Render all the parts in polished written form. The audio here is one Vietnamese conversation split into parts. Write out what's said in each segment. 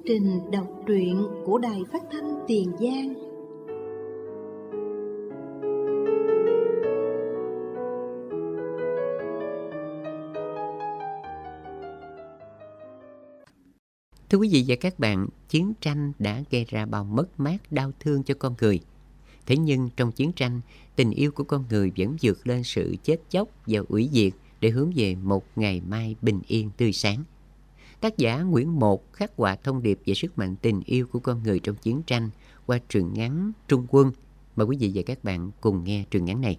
trình đọc truyện của Đài Phát thanh Tiền Giang. Thưa quý vị và các bạn, chiến tranh đã gây ra bao mất mát đau thương cho con người. Thế nhưng trong chiến tranh, tình yêu của con người vẫn vượt lên sự chết chóc và hủy diệt để hướng về một ngày mai bình yên tươi sáng. Tác giả Nguyễn Một khắc họa thông điệp về sức mạnh tình yêu của con người trong chiến tranh qua truyện ngắn Trung Quân. Mời quý vị và các bạn cùng nghe truyện ngắn này.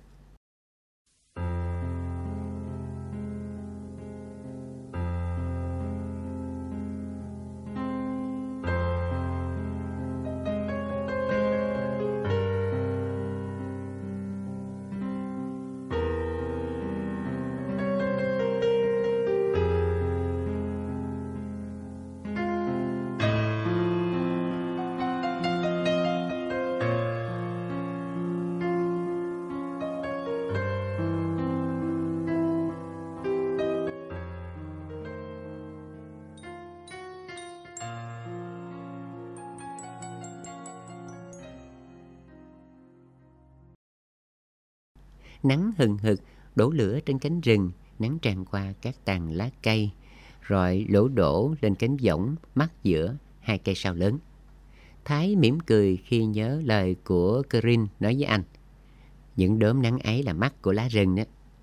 Nắng hừng hực đổ lửa trên cánh rừng, nắng tràn qua các tàn lá cây, rồi lỗ đổ lên cánh võng mắc giữa hai cây sao lớn. Thái mỉm cười khi nhớ lời của Corinne nói với anh. Những đốm nắng ấy là mắt của lá rừng đó.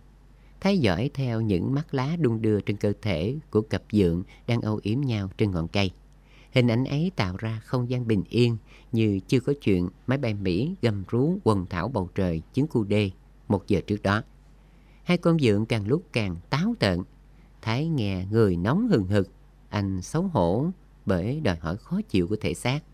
Thái dõi theo những mắt lá đung đưa trên cơ thể của cặp vượng đang âu yếm nhau trên ngọn cây. Hình ảnh ấy tạo ra không gian bình yên như chưa có chuyện máy bay Mỹ gầm rú quần thảo bầu trời chiến khu D 1 giờ trước đó. Hai con vượn càng lúc càng táo tợn. Thái nghe người nóng hừng hực. Anh xấu hổ bởi đòi hỏi khó chịu của thể xác.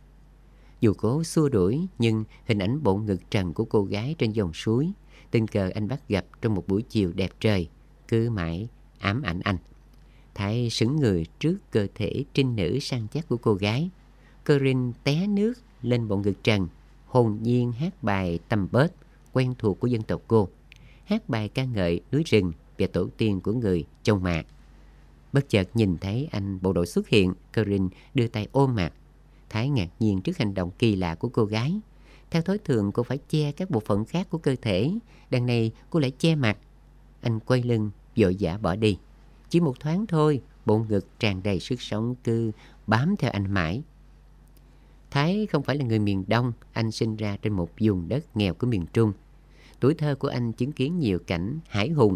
Dù cố xua đuổi, nhưng hình ảnh bộ ngực trần của cô gái trên dòng suối, tình cờ anh bắt gặp trong một buổi chiều đẹp trời, cứ mãi ám ảnh anh. Thái sững người trước cơ thể trinh nữ săn chắc của cô gái. Corinne té nước lên bộ ngực trần, hồn nhiên hát bài tầm bớt quen thuộc của dân tộc cô, hát bài ca ngợi núi rừng và tổ tiên của người Châu Mạc. Bất chợt nhìn thấy anh bộ đội xuất hiện, Corinne đưa tay ôm mặt. Thái ngạc nhiên trước hành động kỳ lạ của cô gái. Theo thói thường cô phải che các bộ phận khác của cơ thể, đằng này cô lại che mặt. Anh quay lưng vội vã bỏ đi. Chỉ một thoáng thôi, bộ ngực tràn đầy sức sống cứ bám theo anh mãi. Thái không phải là người miền Đông, anh sinh ra trên một vùng đất nghèo của miền Trung. Tuổi thơ của anh chứng kiến nhiều cảnh hãi hùng.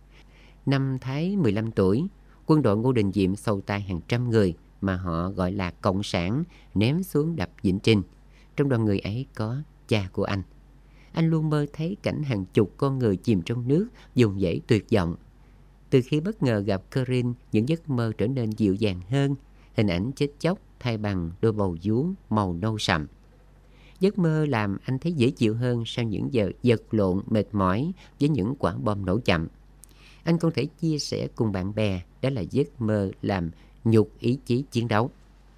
Năm Thái 15 tuổi, quân đội Ngô Đình Diệm xâu tay hàng trăm người mà họ gọi là Cộng sản ném xuống đập Vĩnh Trinh. Trong đoàn người ấy có cha của anh. Anh luôn mơ thấy cảnh hàng chục con người chìm trong nước, vùng vẫy tuyệt vọng. Từ khi bất ngờ gặp Corinne, những giấc mơ trở nên dịu dàng hơn. Hình ảnh chết chóc thay bằng đôi bầu vú màu nâu sậm. Giấc mơ làm anh thấy dễ chịu hơn sau những giờ vật lộn mệt mỏi với những quả bom nổ chậm. Anh không thể chia sẻ cùng bạn bè, đó là giấc mơ làm nhục ý chí chiến đấu.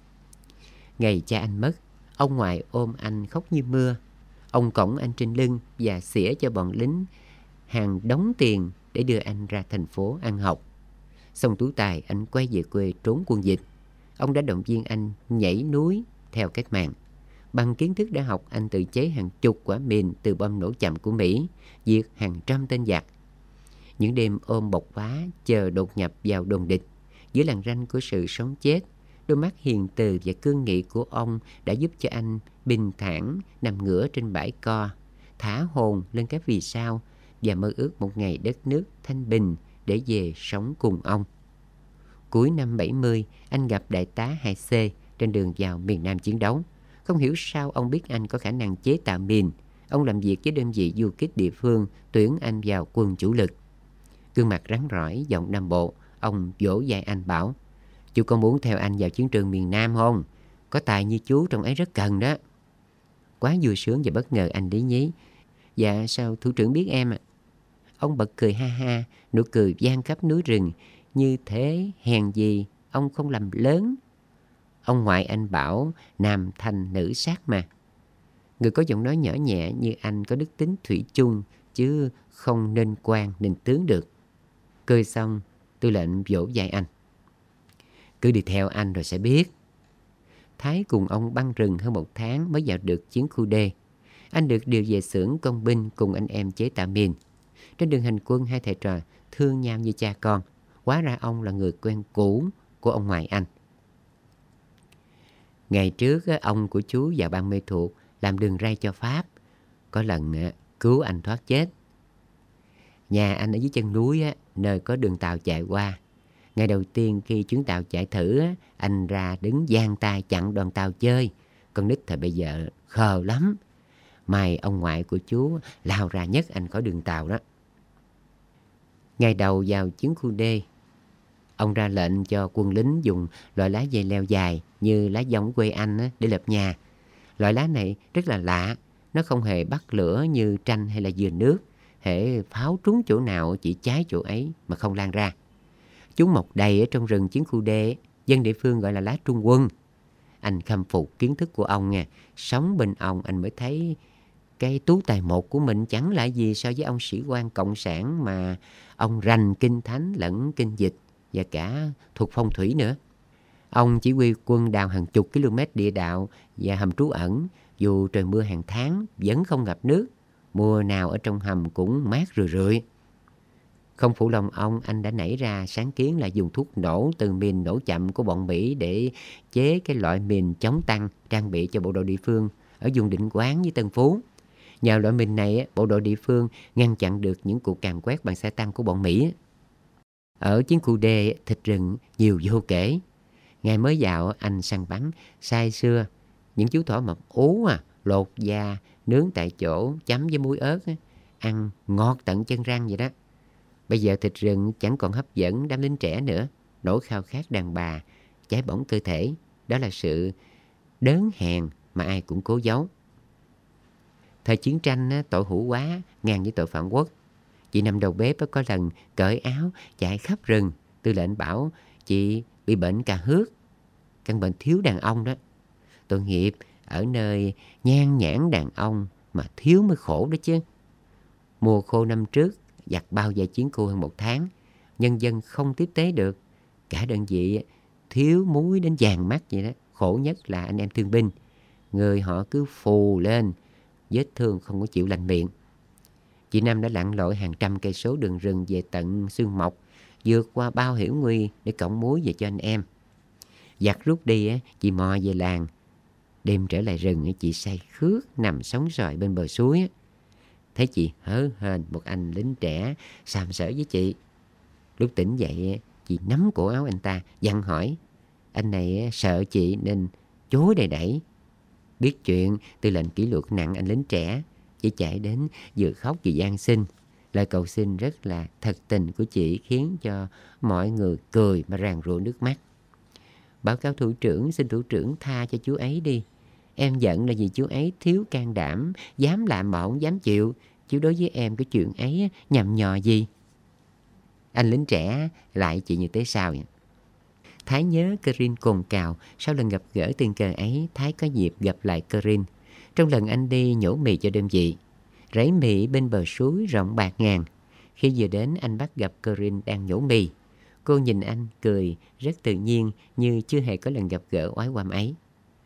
Ngày cha anh mất, ông ngoại ôm anh khóc như mưa. Ông cõng anh trên lưng và xỉa cho bọn lính hàng đống tiền để đưa anh ra thành phố ăn học. Xong tú tài, anh quay về quê trốn quân dịch. Ông đã động viên anh nhảy núi theo cách mạng. Bằng kiến thức đã học, anh tự chế hàng chục quả mìn từ bom nổ chậm của Mỹ, diệt hàng trăm tên giặc. Những đêm ôm bọc vá chờ đột nhập vào đồn địch, giữa làn ranh của sự sống chết, đôi mắt hiền từ và cương nghị của ông đã giúp cho anh bình thản nằm ngửa trên bãi co, thả hồn lên các vì sao và mơ ước một ngày đất nước thanh bình để về sống cùng ông. Cuối năm 70, anh gặp đại tá 2C trên đường vào miền Nam chiến đấu. Không hiểu sao ông biết anh có khả năng chế tạo mìn. Ông làm việc với đơn vị du kích địa phương, tuyển anh vào quân chủ lực. Gương mặt rắn rỏi, giọng Nam Bộ, ông vỗ vai anh bảo: "Chú có muốn theo anh vào chiến trường miền Nam không? Có tài như chú trong ấy rất cần đó." Quá vui sướng và bất ngờ anh lý nhí: "Dạ sao thủ trưởng biết em ạ?" Ông bật cười ha ha, nụ cười vang khắp núi rừng. Như thế hèn gì ông không làm lớn. Ông ngoại anh bảo nam thanh nữ sát mà. Người có giọng nói nhỏ nhẹ như anh có đức tính thủy chung, chứ không nên quan nên tướng được. Cười xong, tư lệnh vỗ vai anh: "Cứ đi theo anh rồi sẽ biết." Thái cùng ông băng rừng hơn 1 tháng mới vào được chiến khu D. Anh được điều về xưởng công binh cùng anh em chế tạo mìn. Trên đường hành quân, hai thầy trò thương nhau như cha con. Hóa ra ông là người quen cũ của ông ngoại anh. Ngày trước ông của chú vào Ban Mê Thuột làm đường ray cho Pháp. Có lần cứu anh thoát chết. Nhà anh ở dưới chân núi, nơi có đường tàu chạy qua. Ngày đầu tiên khi chuyến tàu chạy thử, anh ra đứng giang tay chặn đoàn tàu chơi. Con nít thời bây giờ khờ lắm. May ông ngoại của chú lao ra nhấc anh khỏi đường tàu đó. Ngày đầu vào chiến khu D, ông ra lệnh cho quân lính dùng loại lá dây leo dài như lá dong quê anh để lập nhà. Loại lá này rất là lạ, nó không hề bắt lửa như tranh hay là dừa nước. Hễ pháo trúng chỗ nào chỉ cháy chỗ ấy mà không lan ra. Chúng mọc đầy ở trong rừng chiến khu D, dân địa phương gọi là lá trung quân. Anh khâm phục kiến thức của ông nha. Sống bên ông anh mới thấy cái tú tài một của mình chẳng là gì so với ông sĩ quan cộng sản mà ông rành kinh thánh lẫn kinh dịch và cả thuộc phong thủy nữa. Ông chỉ huy quân đào hàng chục km địa đạo và hầm trú ẩn, dù trời mưa hàng tháng vẫn không ngập nước. Mùa nào ở trong hầm cũng mát rười rượi. Không phụ lòng ông, anh đã nảy ra sáng kiến là dùng thuốc nổ từ mìn nổ chậm của bọn Mỹ để chế cái loại mìn chống tăng trang bị cho bộ đội địa phương ở vùng Định Quán với Tân Phú. Nhờ loại mìn này, bộ đội địa phương ngăn chặn được những cuộc càn quét bằng xe tăng của bọn Mỹ. Ở chiến khu D, thịt rừng nhiều vô kể. Ngày mới vào, anh săn bắn say sưa những chú thỏ mập ú lột da, nướng tại chỗ, chấm với muối ớt, ăn ngọt tận chân răng vậy đó. Bây giờ thịt rừng chẳng còn hấp dẫn đám lính trẻ nữa. Nỗi khao khát đàn bà, cháy bỏng cơ thể, đó là sự đớn hèn mà ai cũng cố giấu. Thời chiến tranh tội hữu quá, ngang với tội phản quốc. Chị nằm đầu bếp có lần cởi áo chạy khắp rừng. Tư lệnh bảo chị bị bệnh cà hước, căn bệnh thiếu đàn ông đó. Tội nghiệp ở nơi nhan nhãn đàn ông mà thiếu mới khổ đó chứ. Mùa khô năm trước giặc bao vây chiến khu hơn 1 tháng, nhân dân không tiếp tế được. Cả đơn vị thiếu muối đến vàng mắt vậy đó. Khổ nhất là anh em thương binh, người họ cứ phù lên, vết thương không có chịu lành miệng. Chị Năm đã lặn lội hàng trăm cây số đường rừng về tận Xương Mộc, vượt qua bao hiểm nguy để cõng muối về cho anh em. Giặc rút đi, chị mò về làng. Đêm trở lại rừng, chị say khước nằm sóng xoài bên bờ suối. Thấy chị hớ hênh một anh lính trẻ sàm sỡ với chị. Lúc tỉnh dậy, chị nắm cổ áo anh ta, dặn hỏi. Anh này sợ chị nên chối đầy đẩy. Biết chuyện, tư lệnh kỷ luật nặng anh lính trẻ. Chị chạy đến vừa khóc vừa van xin. Lời cầu xin rất là thật tình của chị khiến cho mọi người cười mà ràn rụa nước mắt. Báo cáo thủ trưởng, xin thủ trưởng tha cho chú ấy đi. Em giận là vì chú ấy thiếu can đảm, dám làm mà không dám chịu. Chứ đối với em cái chuyện ấy nhằm nhò gì. Anh lính trẻ lại chị như thế sao vậy? Thái nhớ Corinne cồn cào. Sau lần gặp gỡ tình cờ ấy, Thái có dịp gặp lại Corinne. Trong lần anh đi nhổ mì cho đơn vị, rẫy mì bên bờ suối rộng bạt ngàn. Khi vừa đến, anh bắt gặp Corinne đang nhổ mì. Cô nhìn anh cười rất tự nhiên, như chưa hề có lần gặp gỡ oái oăm ấy.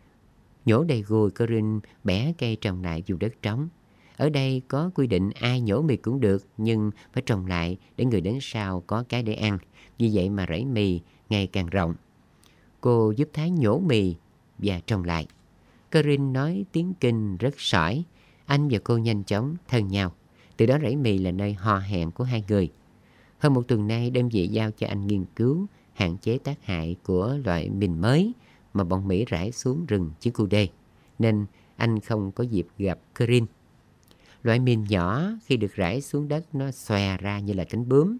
Nhổ đầy gùi, Corinne bẻ cây trồng lại vùng đất trống. Ở đây có quy định ai nhổ mì cũng được, nhưng phải trồng lại để người đến sau có cái để ăn. Vì vậy mà rẫy mì ngày càng rộng. Cô giúp Thái nhổ mì và trồng lại. Corinne nói tiếng Kinh rất sỏi. Anh và cô nhanh chóng thân nhau. Từ đó rẫy mì là nơi hò hẹn của hai người. Hơn 1 tuần nay, đơn vị giao cho anh nghiên cứu hạn chế tác hại của loại mìn mới mà bọn Mỹ rải xuống rừng chiến khu D, nên anh không có dịp gặp Corinne. Loại mìn nhỏ khi được rải xuống đất nó xòe ra như là cánh bướm.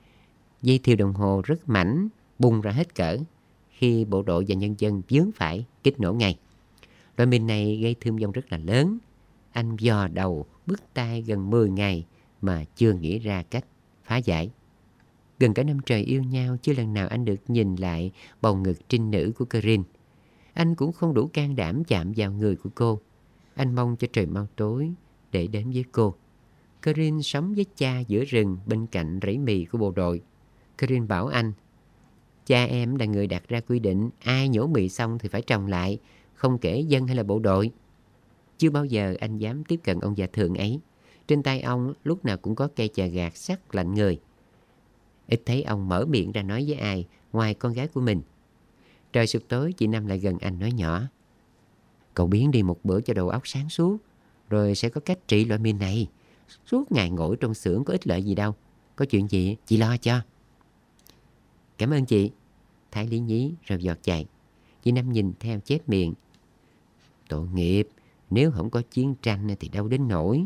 Dây thiêu đồng hồ rất mảnh, bung ra hết cỡ. Khi bộ đội và nhân dân vướng phải, kích nổ ngay. Loại mìn này gây thương vong rất là lớn. Anh dò đầu, bứt tai gần 10 ngày mà chưa nghĩ ra cách phá giải. Gần cả năm trời yêu nhau, chưa lần nào anh được nhìn lại bầu ngực trinh nữ của Corinne. Anh cũng không đủ can đảm chạm vào người của cô. Anh mong cho trời mau tối để đến với cô. Corinne sống với cha giữa rừng bên cạnh rẫy mì của bộ đội. Corinne bảo anh, Cha em là người đặt ra quy định ai nhổ mì xong thì phải trồng lại, không kể dân hay là bộ đội. Chưa bao giờ anh dám tiếp cận ông già thượng ấy. Trên tay ông lúc nào cũng có cây chà gạt sắc lạnh người. Ít thấy ông mở miệng ra nói với ai ngoài con gái của mình. Trời sụp tối, chị Năm lại gần anh nói nhỏ: Cậu biến đi một bữa cho đầu óc sáng suốt, rồi sẽ có cách trị loại mìn này. Suốt ngày ngồi trong xưởng có ích lợi gì đâu. Có chuyện gì chị lo cho. Cảm ơn chị. Thái lý nhí rồi giọt chạy. Chị Năm nhìn theo chép miệng: Tội nghiệp, nếu không có chiến tranh thì đâu đến nổi.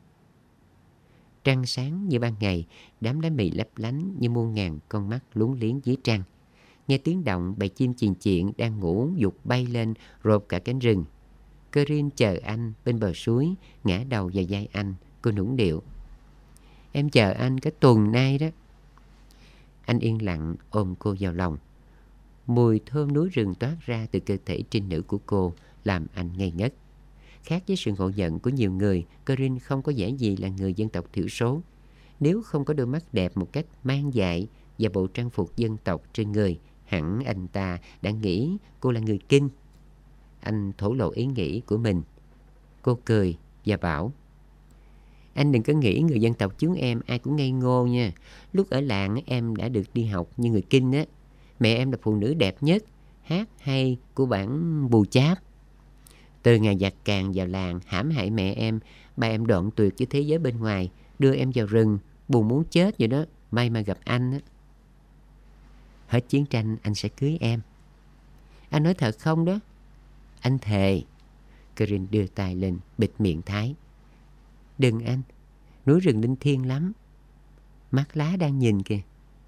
Trăng sáng như ban ngày, đám lá mì lấp lánh như muôn ngàn con mắt lúng liếng dưới trăng. Nghe tiếng động, bầy chim chiền chiện đang ngủ giục bay lên rộp cả cánh rừng. Corinne chờ anh bên bờ suối, ngã đầu vào vai anh, cô nũng điệu: Em chờ anh cả tuần nay đó. Anh yên lặng ôm cô vào lòng. Mùi thơm núi rừng toát ra từ cơ thể trinh nữ của cô làm anh ngây ngất. Khác với sự ngộ nhận của nhiều người, Corinne không có vẻ gì là người dân tộc thiểu số. Nếu không có đôi mắt đẹp một cách mang dại và bộ trang phục dân tộc trên người, hẳn anh ta đã nghĩ cô là người Kinh. Anh thổ lộ ý nghĩ của mình. Cô cười và bảo: Anh đừng có nghĩ người dân tộc chúng em ai cũng ngây ngô nha. Lúc ở làng em đã được đi học như người Kinh á. Mẹ em là phụ nữ đẹp nhất, hát hay của bản Bù Cháp. Từ ngày giặc Càn vào làng hãm hại mẹ em, ba em đoạn tuyệt với thế giới bên ngoài, đưa em vào rừng, buồn muốn chết vậy đó. May mà gặp anh á. Hết chiến tranh anh sẽ cưới em. Anh nói thật không đó? Anh thề. Corinne đưa tay lên bịt miệng Thái. Đừng anh, núi rừng linh thiêng lắm. Mắt lá đang nhìn kìa.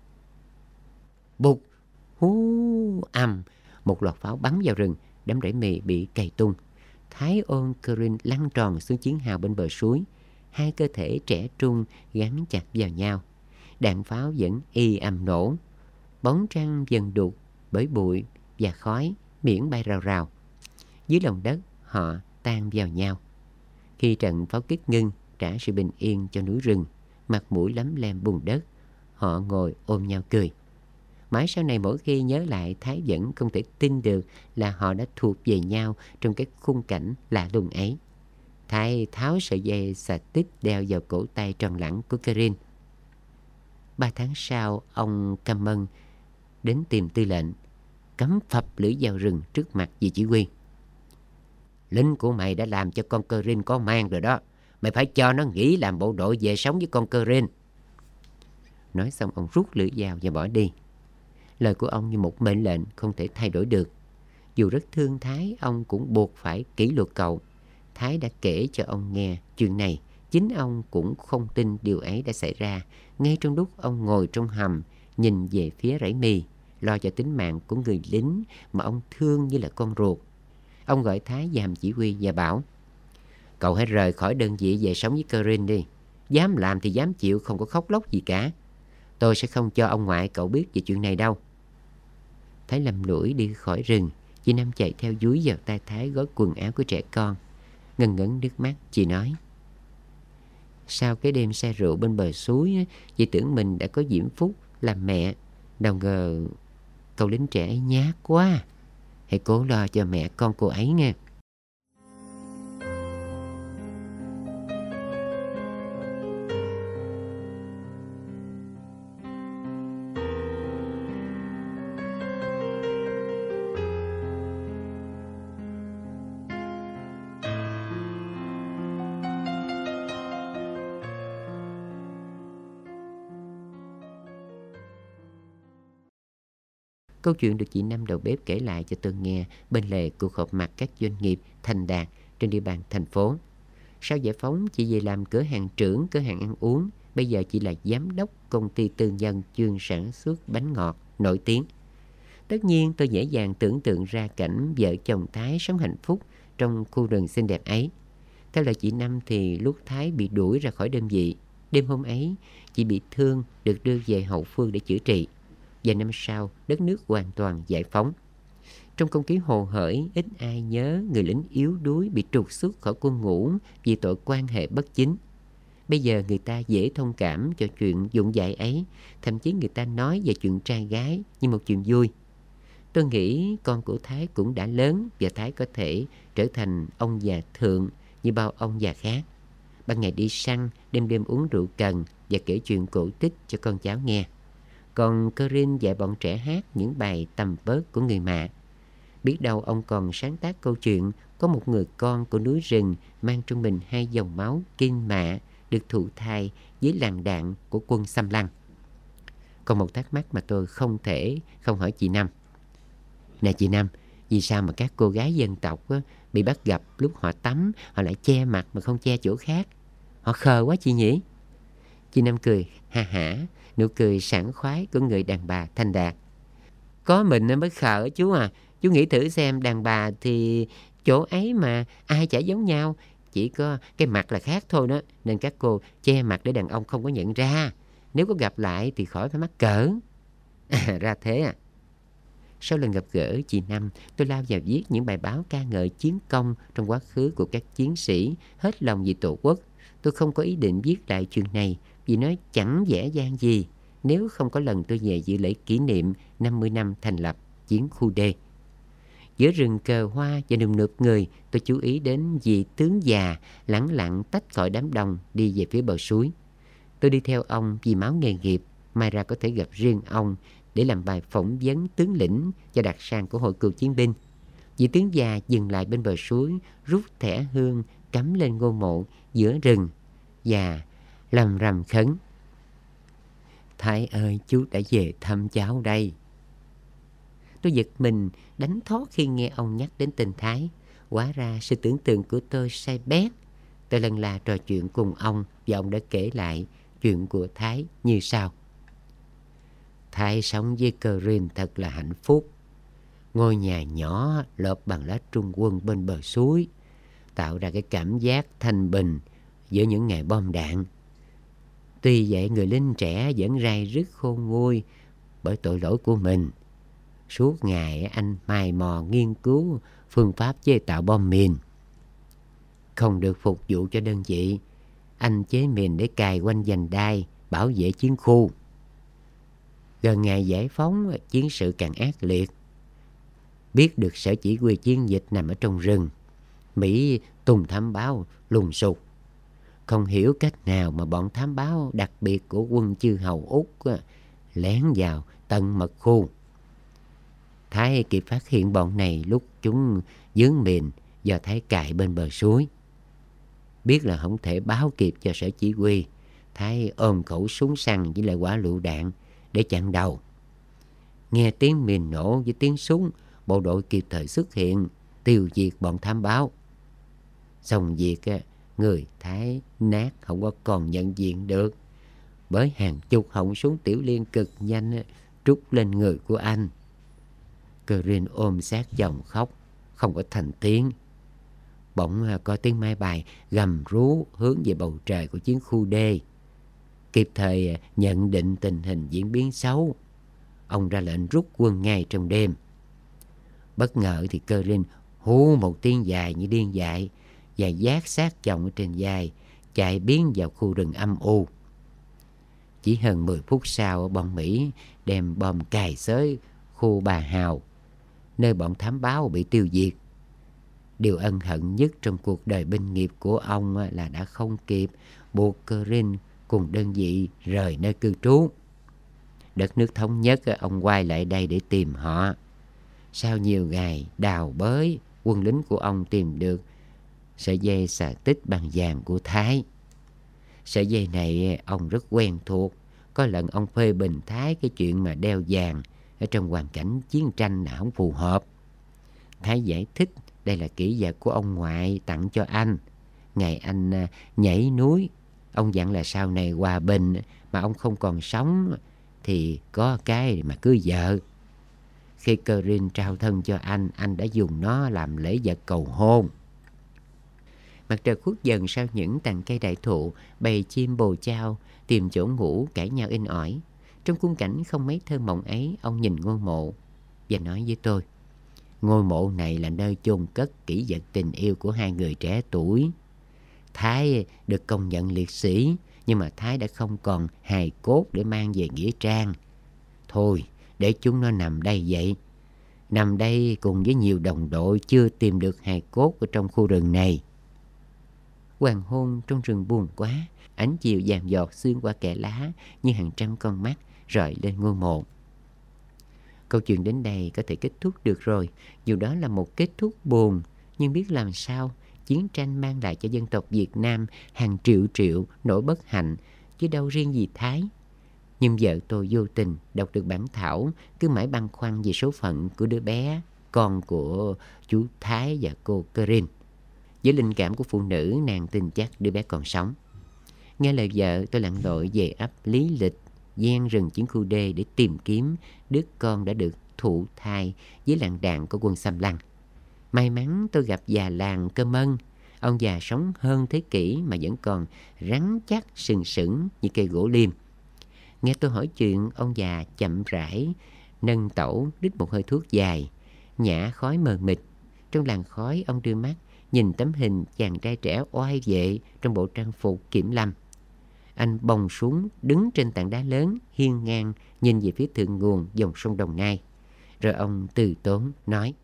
Bụt, hú, ầm, một loạt pháo bắn vào rừng, đám rẫy mì bị cày tung. Thái ôm Corinne lăn tròn xuống chiến hào bên bờ suối. Hai cơ thể trẻ trung gắn chặt vào nhau. Đạn pháo vẫn y ầm nổ. Bóng trăng dần đục bởi bụi và khói miễn bay rào rào. Dưới lòng đất họ tan vào nhau. Khi trận pháo kích ngưng, trả sự bình yên cho núi rừng, mặt mũi lấm lem bùn đất, họ ngồi ôm nhau cười. Mãi sau này mỗi khi nhớ lại, Thái vẫn không thể tin được là họ đã thuộc về nhau trong cái khung cảnh lạ lùng ấy. Thái tháo sợi dây xà tích đeo vào cổ tay tròn lẳng của Corinne. 3 tháng sau, ông Cameron đến tìm tư lệnh, cắm phập lưỡi dao rừng trước mặt vị chỉ huy. Lính của mày đã làm cho con Corinne có mang rồi đó. Mày phải cho nó nghỉ làm bộ đội về sống với con Corinne. Nói xong ông rút lưỡi dao và bỏ đi. Lời của ông như một mệnh lệnh không thể thay đổi được. Dù rất thương Thái, ông cũng buộc phải kỷ luật cậu. Thái đã kể cho ông nghe chuyện này. Chính ông cũng không tin điều ấy đã xảy ra. Ngay trong lúc ông ngồi trong hầm, nhìn về phía rẫy mì, lo cho tính mạng của người lính mà ông thương như là con ruột. Ông gọi Thái vào hầm chỉ huy và bảo: Cậu hãy rời khỏi đơn vị về sống với Corinne đi. Dám làm thì dám chịu, không có khóc lóc gì cả. Tôi sẽ không cho ông ngoại cậu biết về chuyện này đâu. Thái lầm lũi đi khỏi rừng. Chị Năm chạy theo dúi vào tay Thái gói quần áo của trẻ con. Ngần ngấn nước mắt, chị nói: Sau cái đêm say rượu bên bờ suối, chị tưởng mình đã có diễm phúc làm mẹ. Đâu ngờ cậu lính trẻ ấy nhát quá. Hãy cố lo cho mẹ con cô ấy nghe. Câu chuyện được chị Năm đầu bếp kể lại cho tôi nghe bên lề cuộc họp mặt các doanh nghiệp thành đạt trên địa bàn thành phố. Sau giải phóng, chị về làm cửa hàng trưởng cửa hàng ăn uống. Bây giờ chị là giám đốc công ty tư nhân chuyên sản xuất bánh ngọt nổi tiếng. Tất nhiên tôi dễ dàng tưởng tượng ra cảnh vợ chồng Thái sống hạnh phúc trong khu rừng xinh đẹp ấy. Theo lời chị Năm thì lúc Thái bị đuổi ra khỏi đơn vị, đêm hôm ấy chị bị thương được đưa về hậu phương để chữa trị. Vài năm sau, đất nước hoàn toàn giải phóng. Trong không khí hồ hởi, ít ai nhớ người lính yếu đuối bị trục xuất khỏi quân ngũ vì tội quan hệ bất chính. Bây giờ người ta dễ thông cảm cho chuyện vụng dại ấy. Thậm chí người ta nói về chuyện trai gái như một chuyện vui. Tôi nghĩ con của Thái cũng đã lớn và Thái có thể trở thành ông già thượng như bao ông già khác. Ban ngày đi săn, đêm đêm uống rượu cần và kể chuyện cổ tích cho con cháu nghe. Còn Corinne dạy bọn trẻ hát những bài tầm bớt của người mạ. Biết đâu ông còn sáng tác câu chuyện có một người con của núi rừng mang trong mình 2 dòng máu Kim Mạ được thụ thai dưới làn đạn của quân xâm lăng. Còn một thắc mắc mà tôi không thể không hỏi chị Năm. Nè chị Năm, vì sao mà các cô gái dân tộc bị bắt gặp lúc họ tắm họ lại che mặt mà không che chỗ khác? Họ khờ quá chị nhỉ? Chị Năm cười ha hả, nụ cười sảng khoái của người đàn bà thành đạt. Có mình mới khờ chú à. Chú nghĩ thử xem, đàn bà thì chỗ ấy mà ai chả giống nhau, chỉ có cái mặt là khác thôi đó. Nên các cô che mặt để đàn ông không có nhận ra. Nếu có gặp lại thì khỏi phải mắc cỡ. Ra thế à. Sau lần gặp gỡ chị Năm, tôi lao vào viết những bài báo ca ngợi chiến công trong quá khứ của các chiến sĩ hết lòng vì Tổ quốc. Tôi không có ý định viết lại chuyện này vì nó chẳng dễ dàng gì nếu không có lần tôi về dự lễ kỷ niệm 50 năm thành lập chiến khu D. Giữa rừng cờ hoa và nườm nượp người, tôi chú ý đến vị tướng già lẳng lặng tách khỏi đám đông đi về phía bờ suối. Tôi đi theo ông vì máu nghề nghiệp, mai ra có thể gặp riêng ông để làm bài phỏng vấn tướng lĩnh cho đặc sản của hội cựu chiến binh. Vị tướng già dừng lại bên bờ suối, rút thẻ hương cắm lên ngôi mộ giữa rừng và lầm rầm khấn: Thái ơi, chú đã về thăm cháu đây. Tôi giật mình đánh thót khi nghe ông nhắc đến tên Thái. Hóa ra sự tưởng tượng của tôi sai bét. Tôi lần là trò chuyện cùng ông và ông đã kể lại chuyện của Thái như sau. Thái sống với Corinne thật là hạnh phúc. Ngôi nhà nhỏ lợp bằng lá trung quân bên bờ suối, tạo ra cái cảm giác thanh bình giữa những ngày bom đạn. Tuy vậy người lính trẻ vẫn rai rứt khôn nguôi bởi tội lỗi của mình. Suốt ngày anh mày mò nghiên cứu phương pháp chế tạo bom mìn. Không được phục vụ cho đơn vị, anh chế mìn để cài quanh vành đai bảo vệ chiến khu. Gần ngày giải phóng, chiến sự càng ác liệt. Biết được sở chỉ huy chiến dịch nằm ở trong rừng, Mỹ tung thám báo lùng sục. Không hiểu cách nào mà bọn thám báo đặc biệt của quân chư hầu Úc lén vào tận mật khu. Thái kịp phát hiện bọn này lúc chúng dướng mìn do Thái cài bên bờ suối. Biết là không thể báo kịp cho sở chỉ huy, Thái ôm khẩu súng săn với lại quả lựu đạn để chặn đầu. Nghe tiếng mìn nổ với tiếng súng, bộ đội kịp thời xuất hiện tiêu diệt bọn thám báo. Xong việc, người Thái nát không có còn nhận diện được, bởi hàng chục họng súng tiểu liên cực nhanh trút lên người của anh. Corinne ôm sát chồng khóc, không có thành tiếng. Bỗng có tiếng máy bay gầm rú hướng về bầu trời của chiến khu D. Kịp thời nhận định tình hình diễn biến xấu, ông ra lệnh rút quân ngay trong đêm. Bất ngờ thì Corinne hú một tiếng dài như điên dại và vác xác chồng ở trên vai, chạy biến vào khu rừng âm u. Chỉ hơn 10 phút sau, bọn Mỹ đem bom cài xới khu Bà Hào, nơi bọn thám báo bị tiêu diệt. Điều ân hận nhất trong cuộc đời binh nghiệp của ông là đã không kịp buộc Corinne cùng đơn vị rời nơi cư trú. Đất nước thống nhất, ông quay lại đây để tìm họ. Sau nhiều ngày đào bới, quân lính của ông tìm được sợi dây xà tích bằng vàng của Thái. Sợi dây này ông rất quen thuộc. Có lần ông phê bình Thái cái chuyện mà đeo vàng ở trong hoàn cảnh chiến tranh là không phù hợp. Thái giải thích đây là kỷ vật của ông ngoại tặng cho anh. Ngày anh nhảy núi, ông dặn là sau này hòa bình mà ông không còn sống thì có cái mà cưới vợ. Khi Corinne trao thân cho anh đã dùng nó làm lễ vật cầu hôn. Mặt trời khuất dần sau những tàn cây đại thụ, bầy chim bồ chao tìm chỗ ngủ cãi nhau inh ỏi. Trong khung cảnh không mấy thơ mộng ấy, ông nhìn ngôi mộ và nói với tôi: ngôi mộ này là nơi chôn cất kỷ vật tình yêu của hai người trẻ tuổi. Thái được công nhận liệt sĩ, nhưng mà Thái đã không còn hài cốt để mang về nghĩa trang. Thôi, để chúng nó nằm đây vậy. Nằm đây cùng với nhiều đồng đội chưa tìm được hài cốt ở trong khu rừng này. Hoàng hôn trong rừng buồn quá, ánh chiều vàng giọt xuyên qua kẽ lá như hàng trăm con mắt rọi lên ngôi mộ. Câu chuyện đến đây có thể kết thúc được rồi, dù đó là một kết thúc buồn, nhưng biết làm sao, chiến tranh mang lại cho dân tộc Việt Nam hàng triệu nỗi bất hạnh, chứ đâu riêng gì Thái. Nhưng vợ tôi vô tình đọc được bản thảo, cứ mãi băn khoăn về số phận của đứa bé, con của chú Thái và cô Corinne. Với linh cảm của phụ nữ, nàng tin chắc đứa bé còn sống. Nghe lời vợ, tôi lặn lội về ấp Lý Lịch, gian rừng chiến khu D để tìm kiếm đứa con đã được thụ thai với làn đạn của quân xâm lăng. May mắn tôi gặp già làng Cơ Mân. Ông già sống hơn thế kỷ mà vẫn còn rắn chắc sừng sững như cây gỗ liêm. Nghe tôi hỏi chuyện, ông già chậm rãi nâng tẩu đít một hơi thuốc dài, nhả khói mờ mịt. Trong làn khói, ông đưa mắt nhìn tấm hình chàng trai trẻ oai vệ trong bộ trang phục kiểm lâm. Anh bồng xuống đứng trên tảng đá lớn hiên ngang nhìn về phía thượng nguồn dòng sông Đồng Nai. Rồi ông từ tốn nói: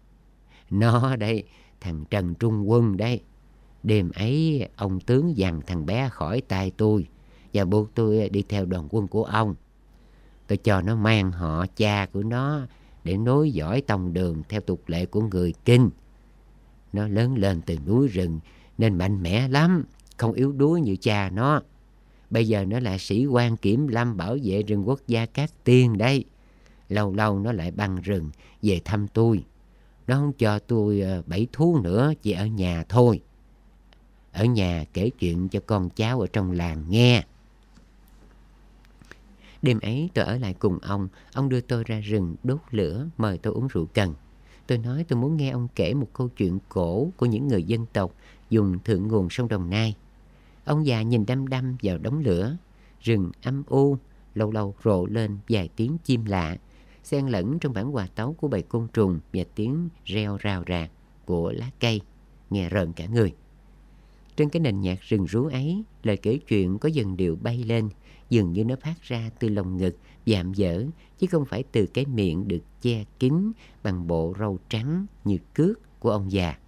Nó đây, thằng Trần Trung Quân đây. Đêm ấy ông tướng giằng thằng bé khỏi tay tôi và buộc tôi đi theo đoàn quân của ông. Tôi cho nó mang họ cha của nó để nối dõi tông đường theo tục lệ của người Kinh. Nó lớn lên từ núi rừng nên mạnh mẽ lắm, không yếu đuối như cha nó. Bây giờ nó là sĩ quan kiểm lâm bảo vệ rừng quốc gia Cát Tiên đây. Lâu lâu nó lại băng rừng về thăm tôi. Nó không cho tôi bẫy thú nữa, chỉ ở nhà thôi. Ở nhà kể chuyện cho con cháu ở trong làng nghe. Đêm ấy tôi ở lại cùng ông đưa tôi ra rừng đốt lửa mời tôi uống rượu cần. Tôi nói tôi muốn nghe ông kể một câu chuyện cổ của những người dân tộc dùng thượng nguồn sông Đồng Nai. Ông già nhìn đăm đăm vào đống lửa. Rừng âm u, lâu lâu rộ lên vài tiếng chim lạ, xen lẫn trong bản hòa tấu của bầy côn trùng và tiếng reo rào rạc của lá cây, nghe rợn cả người. Trên cái nền nhạc rừng rú ấy, lời kể chuyện có dần điệu bay lên, dường như nó phát ra từ lồng ngực vạm vỡ, chứ không phải từ cái miệng được che kín bằng bộ râu trắng như cước của ông già.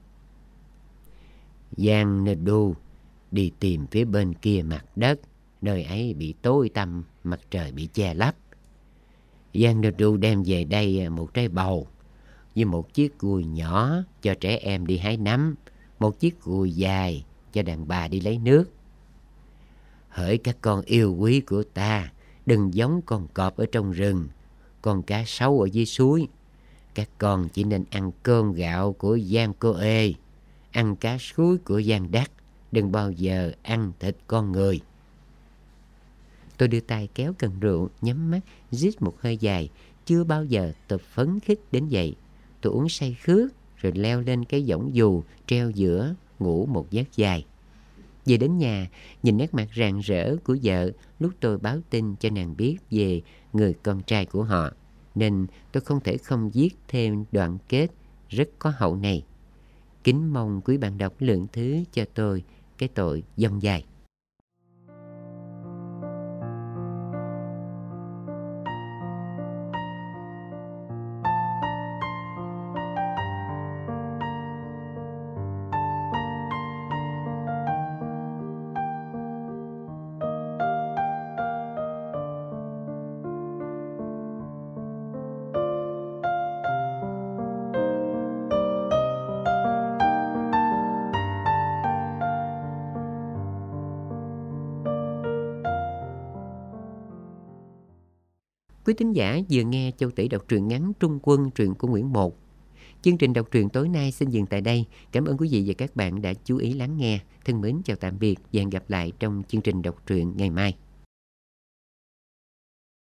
Giang Nê Đu đi tìm phía bên kia mặt đất, nơi ấy bị tối tăm, mặt trời bị che lấp. Giang Nê Đu đem về đây một trái bầu với một chiếc cùi nhỏ cho trẻ em đi hái nấm, một chiếc cùi dài cho đàn bà đi lấy nước. Hỡi các con yêu quý của ta, đừng giống con cọp ở trong rừng, con cá sấu ở dưới suối. Các con chỉ nên ăn cơm gạo của Giang Cô Ê, ăn cá suối của Giang Đắc, đừng bao giờ ăn thịt con người. Tôi đưa tay kéo cần rượu, nhắm mắt, rít một hơi dài. Chưa bao giờ tôi phấn khích đến vậy. Tôi uống say khướt, rồi leo lên cái võng dù treo giữa, ngủ một giấc dài. Về đến nhà, nhìn nét mặt rạng rỡ của vợ lúc tôi báo tin cho nàng biết về người con trai của họ, nên tôi không thể không viết thêm đoạn kết rất có hậu này. Kính mong quý bạn đọc lượng thứ cho tôi cái tội dông dài. Quý thính giả vừa nghe Châu Tỷ đọc truyện ngắn Trung Quân, truyện của Nguyễn Một. Chương trình đọc truyện tối nay xin dừng tại đây. Cảm ơn quý vị và các bạn đã chú ý lắng nghe. Thân mến chào tạm biệt và hẹn gặp lại trong chương trình đọc truyện ngày mai.